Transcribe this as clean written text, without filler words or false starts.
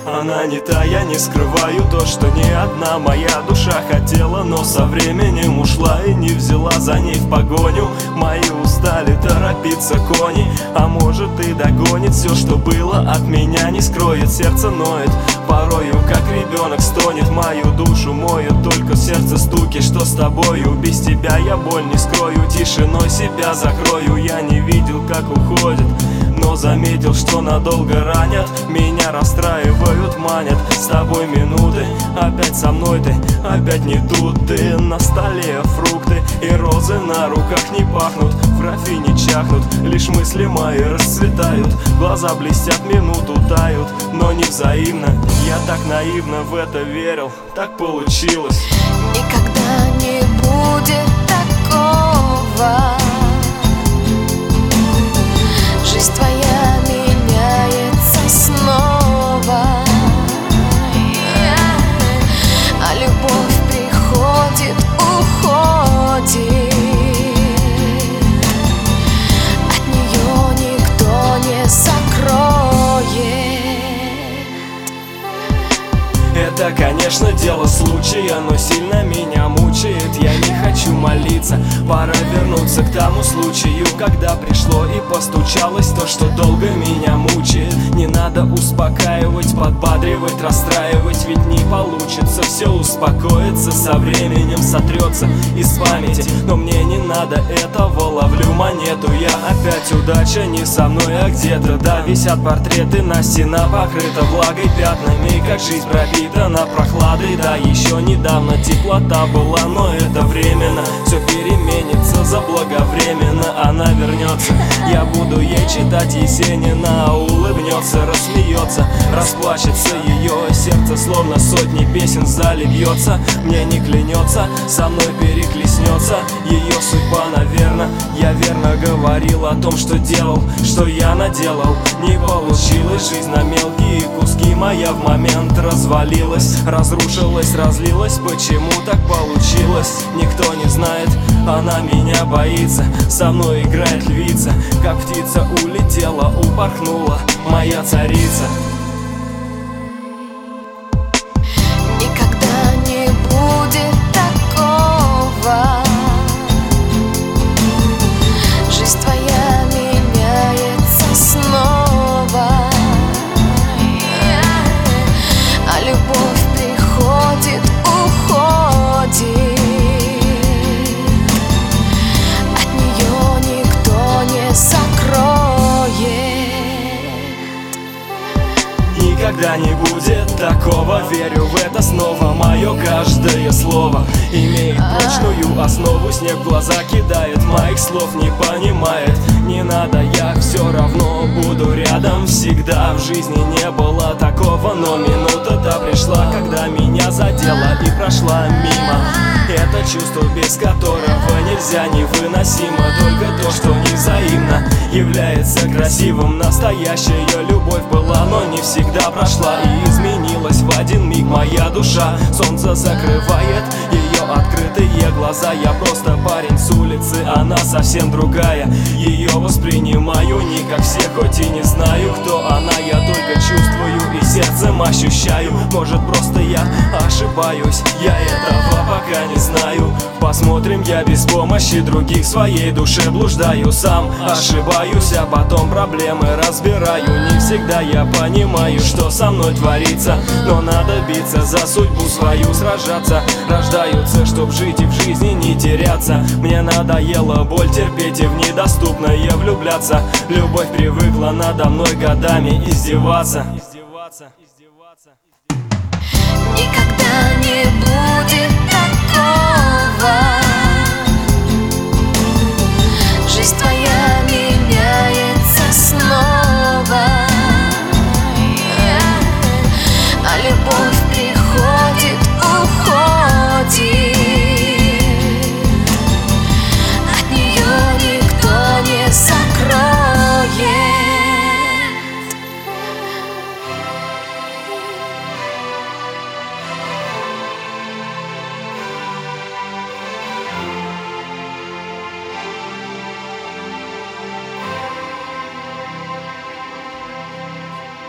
Она не та, я не скрываю то, что ни одна моя душа хотела, но со временем ушла и не взяла за ней в погоню. Мои устали торопиться кони, а может и догонит. Все, что было от меня, не скроет, сердце ноет, порою как ребенок стонет. Мою душу моет только в сердце стуки, что с тобою. Без тебя я боль не скрою, тишиной себя закрою. Я не видел, как уходит, но заметил, что надолго ранят. Меня расстраивают, манят с тобой минуты. Опять со мной ты, опять не тут ты. На столе фрукты и розы на руках не пахнут, в графе не чахнут, лишь мысли мои расцветают. Глаза блестят, минуту тают, но не взаимно. Я так наивно в это верил, так получилось. Никогда не будет такого. Жизнь твоя меняется снова, а любовь приходит, уходит. От нее никто не сокроет. Это, конечно, дело случая, но сильно меня мучает. Я не хочу молиться, пора вернуться к тому случаю, когда пришло и постучалось то, что долго меня мучает. Не надо успокаивать, подбадривать, расстраивать, ведь не получится. Все успокоится, со временем сотрется из памяти, но мне не надо этого. Ловлю монету я опять, удача не со мной, а где-то. Да, висят портреты, на стена покрыта влагой, пятнами, как жизнь пропита на прохладой. Да, еще недавно теплота была, но это временно. Все переменится заблаговременно, она вернется. Я буду ей читать Есенина, улыбнется, рассмеется, расплачется ее сердце, словно сотни песен в зале бьется. Мне не клянется, со мной переклеснется ее судьба, наверно. Я верно говорил о том, что делал, что я наделал. Не получилось, жизнь на мелкие куски моя в момент развалилась, разрушилась, разлилась. Почему так получилось, никто не знает. Она меня боится, со мной играет львица, как птица улетела, упорхнула моя царица. Никогда не будет такого. Жизнь твоя меняется снова, а любовь приходит, уходит. От нее никто не сокроет. Никогда не будет такого, верю в это снова. Мое каждое слово имеет прочную основу. Снег в глаза кидает, моих слов не понимает. Не надо, я все равно буду рядом всегда. В жизни не было такого, но минута-то пришла, когда меня задела и прошла мимо. Это чувство, без которого нельзя, невыносимо. Только то, что невзаимно, является красивым. Настоящая любовь была, но не всегда прошла и изменилась в один миг моя душа. Солнце закрывает ее открытые глаза. Я просто парень с улицы, она совсем другая. Ее воспринимаю не как все, хоть и не знаю, кто она. Я только чувствую и сердцем ощущаю. Может, просто я ошибаюсь, я этого пока не знаю. Посмотрим, я без помощи других в своей душе блуждаю. Сам ошибаюсь, а потом проблемы разбираю. Не всегда я понимаю, что со мной творится, но надо биться за судьбу свою, сражаться. Рождаются, чтоб жить и в жизни не теряться. Мне надоело боль терпеть и в недоступное влюбляться. Любовь привыкла надо мной годами издеваться. Никогда не